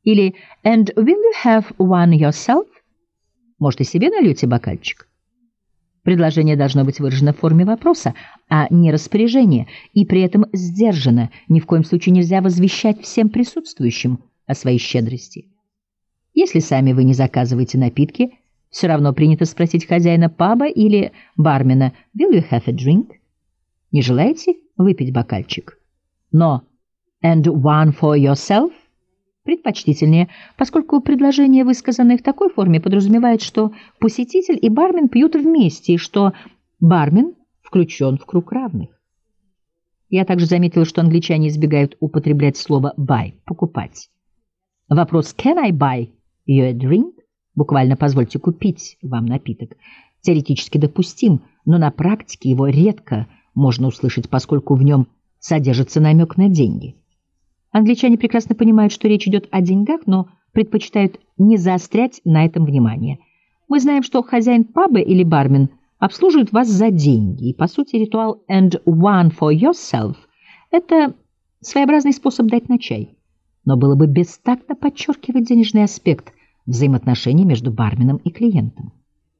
Или «And will you have one yourself?» Может, и себе нальете бокальчик? Предложение должно быть выражено в форме вопроса, а не распоряжения, и при этом сдержано. Ни в коем случае нельзя возвещать всем присутствующим о своей щедрости. Если сами вы не заказываете напитки, все равно принято спросить хозяина паба или бармена «Will you have a drink?» Не желаете выпить бокальчик? Но «And one for yourself?» предпочтительнее, поскольку предложение, высказанное в такой форме, подразумевает, что посетитель и бармен пьют вместе, и что бармен включен в круг равных. Я также заметила, что англичане избегают употреблять слово «buy» — «покупать». Вопрос «Can I buy you a drink?» буквально «позвольте купить вам напиток» теоретически допустим, но на практике его редко можно услышать, поскольку в нем содержится намек на деньги. Англичане прекрасно понимают, что речь идет о деньгах, но предпочитают не заострять на этом внимание. Мы знаем, что хозяин паба или бармен обслуживает вас за деньги, и, по сути, ритуал «and one for yourself» — это своеобразный способ дать на чай. Но было бы бестактно подчеркивать денежный аспект взаимоотношений между барменом и клиентом.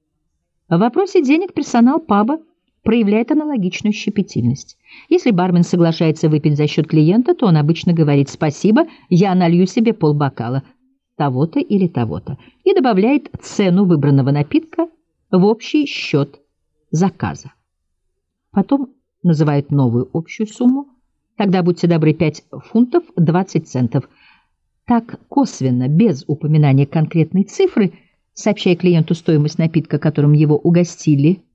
В вопросе денег персонал паба проявляет аналогичную щепетильность. Если бармен соглашается выпить за счет клиента, то он обычно говорит «спасибо, я налью себе полбокала того-то или того-то» и добавляет цену выбранного напитка в общий счет заказа. Потом называют новую общую сумму, тогда, будьте добры, 5 фунтов 20 центов. Так косвенно, без упоминания конкретной цифры, сообщая клиенту стоимость напитка, которым его угостили.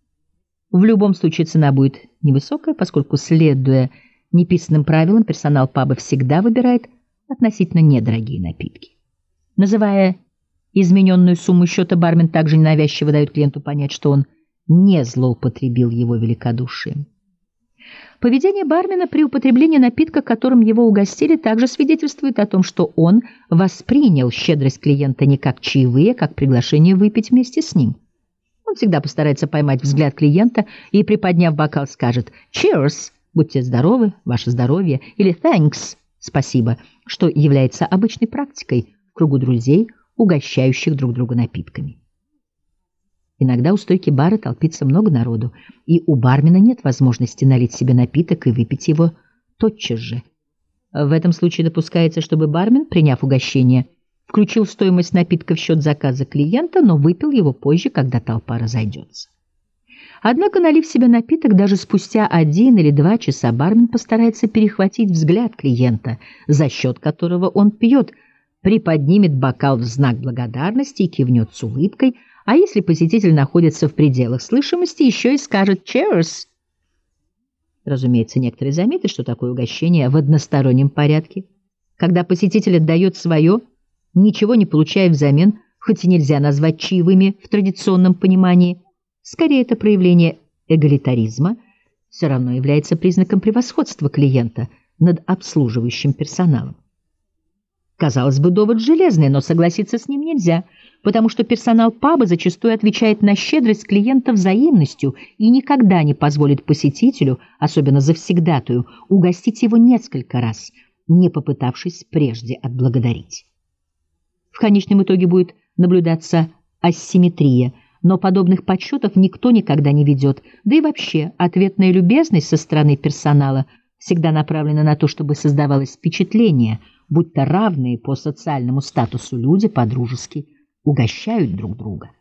В любом случае цена будет невысокая, поскольку, следуя неписанным правилам, персонал паба всегда выбирает относительно недорогие напитки. Называя измененную сумму счета, бармен также ненавязчиво дает клиенту понять, что он не злоупотребил его великодушием. Поведение бармена при употреблении напитка, которым его угостили, также свидетельствует о том, что он воспринял щедрость клиента не как чаевые, а как приглашение выпить вместе с ним. Он всегда постарается поймать взгляд клиента и, приподняв бокал, скажет «Cheers!» «Будьте здоровы, ваше здоровье» или «Thanks!» «Спасибо», что является обычной практикой в кругу друзей, угощающих друг друга напитками. Иногда у стойки бара толпится много народу, и у бармена нет возможности налить себе напиток и выпить его тотчас же. В этом случае допускается, чтобы бармен, приняв угощение, включил стоимость напитка в счет заказа клиента, но выпил его позже, когда толпа разойдется. Однако, налив себе напиток, даже спустя 1 или 2 часа бармен постарается перехватить взгляд клиента, за счет которого он пьет, приподнимет бокал в знак благодарности и кивнет с улыбкой, а если посетитель находится в пределах слышимости, еще и скажет «Cheers!». Разумеется, некоторые заметят, что такое угощение в одностороннем порядке. Когда посетитель отдает свое, ничего не получая взамен, хоть и нельзя назвать чаевыми в традиционном понимании, скорее это проявление эгалитаризма, все равно является признаком превосходства клиента над обслуживающим персоналом. Казалось бы, довод железный, но согласиться с ним нельзя, потому что персонал паба зачастую отвечает на щедрость клиента взаимностью и никогда не позволит посетителю, особенно завсегдатую, угостить его несколько раз, не попытавшись прежде отблагодарить. В конечном итоге будет наблюдаться асимметрия, но подобных подсчетов никто никогда не ведет, да и вообще ответная любезность со стороны персонала всегда направлена на то, чтобы создавалось впечатление, будто равные по социальному статусу люди по-дружески угощают друг друга.